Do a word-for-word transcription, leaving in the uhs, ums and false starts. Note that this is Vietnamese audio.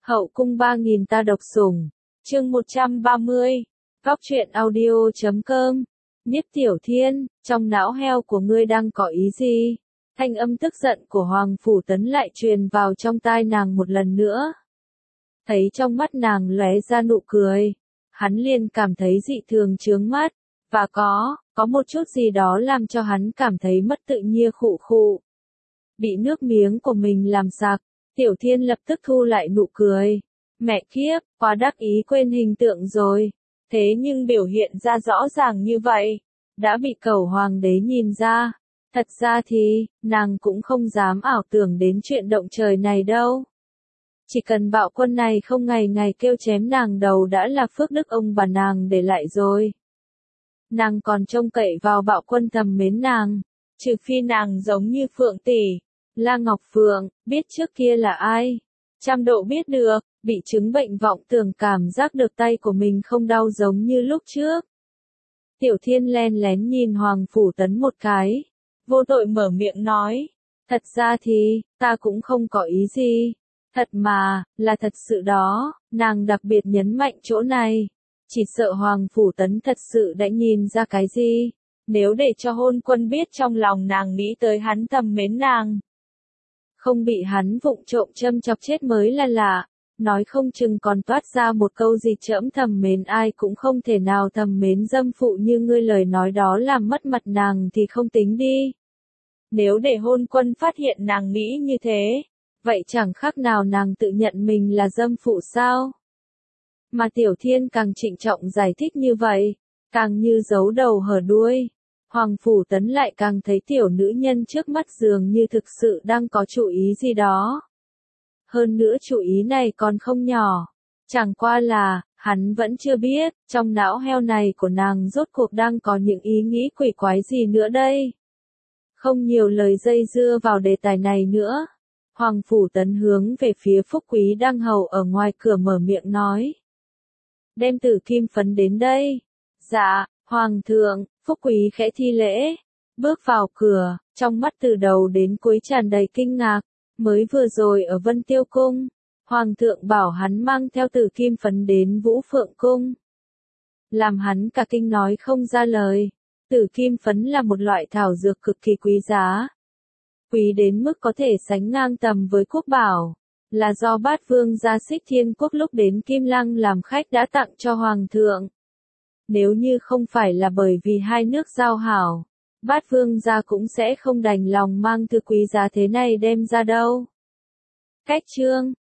Hậu cung ba nghìn ta độc sủng, chương một trăm ba mươi, góc truyện audio chấm com. Niếp Tiểu Thiên, trong não heo của ngươi đang có ý gì? Thanh âm tức giận của Hoàng Phủ Tấn lại truyền vào trong tai nàng một lần nữa. Thấy trong mắt nàng lóe ra nụ cười, hắn liền cảm thấy dị thường chướng mắt, và có, có một chút gì đó làm cho hắn cảm thấy mất tự nhiên khụ khụ. Bị nước miếng của mình làm sặc, Tiểu Thiên lập tức thu lại nụ cười. Mẹ kiếp, quá đắc ý quên hình tượng rồi. Thế nhưng biểu hiện ra rõ ràng như vậy, đã bị Cẩu Hoàng đế nhìn ra. Thật ra thì, nàng cũng không dám ảo tưởng đến chuyện động trời này đâu. Chỉ cần Bạo Quân này không ngày ngày kêu chém nàng đầu đã là phước đức ông bà nàng để lại rồi. Nàng còn trông cậy vào Bạo Quân thầm mến nàng, trừ phi nàng giống như Phượng tỷ, La Ngọc Phượng, biết trước kia là ai. Trăm độ biết được, bị chứng bệnh vọng tưởng cảm giác được tay của mình không đau giống như lúc trước. Tiểu Thiên len lén nhìn Hoàng Phủ Tấn một cái, vô tội mở miệng nói, thật ra thì, ta cũng không có ý gì. Thật mà, là thật sự đó, nàng đặc biệt nhấn mạnh chỗ này. Chỉ sợ Hoàng Phủ Tấn thật sự đã nhìn ra cái gì, nếu để cho Hôn Quân biết trong lòng nàng nghĩ tới hắn thầm mến nàng. Không bị hắn vụng trộm châm chọc chết mới là lạ, nói không chừng còn toát ra một câu gì trẫm thầm mến ai cũng không thể nào thầm mến dâm phụ như ngươi, lời nói đó làm mất mặt nàng thì không tính đi. Nếu để Hôn Quân phát hiện nàng nghĩ như thế, vậy chẳng khác nào nàng tự nhận mình là dâm phụ sao? Mà Tiểu Thiên càng trịnh trọng giải thích như vậy, càng như giấu đầu hở đuôi. Hoàng Phủ Tấn lại càng thấy tiểu nữ nhân trước mắt dường như thực sự đang có chủ ý gì đó. Hơn nữa chủ ý này còn không nhỏ. Chẳng qua là, hắn vẫn chưa biết, trong não heo này của nàng rốt cuộc đang có những ý nghĩ quỷ quái gì nữa đây. Không nhiều lời dây dưa vào đề tài này nữa. Hoàng Phủ Tấn hướng về phía Phúc Quý đang hầu ở ngoài cửa mở miệng nói. Đem Tử Kim Phấn đến đây. Dạ, Hoàng thượng. Phúc Quý khẽ thi lễ, bước vào cửa, trong mắt từ đầu đến cuối tràn đầy kinh ngạc. Mới vừa rồi ở Vân Tiêu Cung, Hoàng thượng bảo hắn mang theo Tử Kim Phấn đến Vũ Phượng Cung. Làm hắn cả kinh nói không ra lời. Tử Kim Phấn là một loại thảo dược cực kỳ quý giá. Quý đến mức có thể sánh ngang tầm với quốc bảo. Là do Bát Vương gia Xích Thiên Quốc lúc đến Kim Lăng làm khách đã tặng cho Hoàng thượng. Nếu như không phải là bởi vì hai nước giao hảo, Bát Vương gia cũng sẽ không đành lòng mang thứ quý giá thế này đem ra đâu. Cách chương,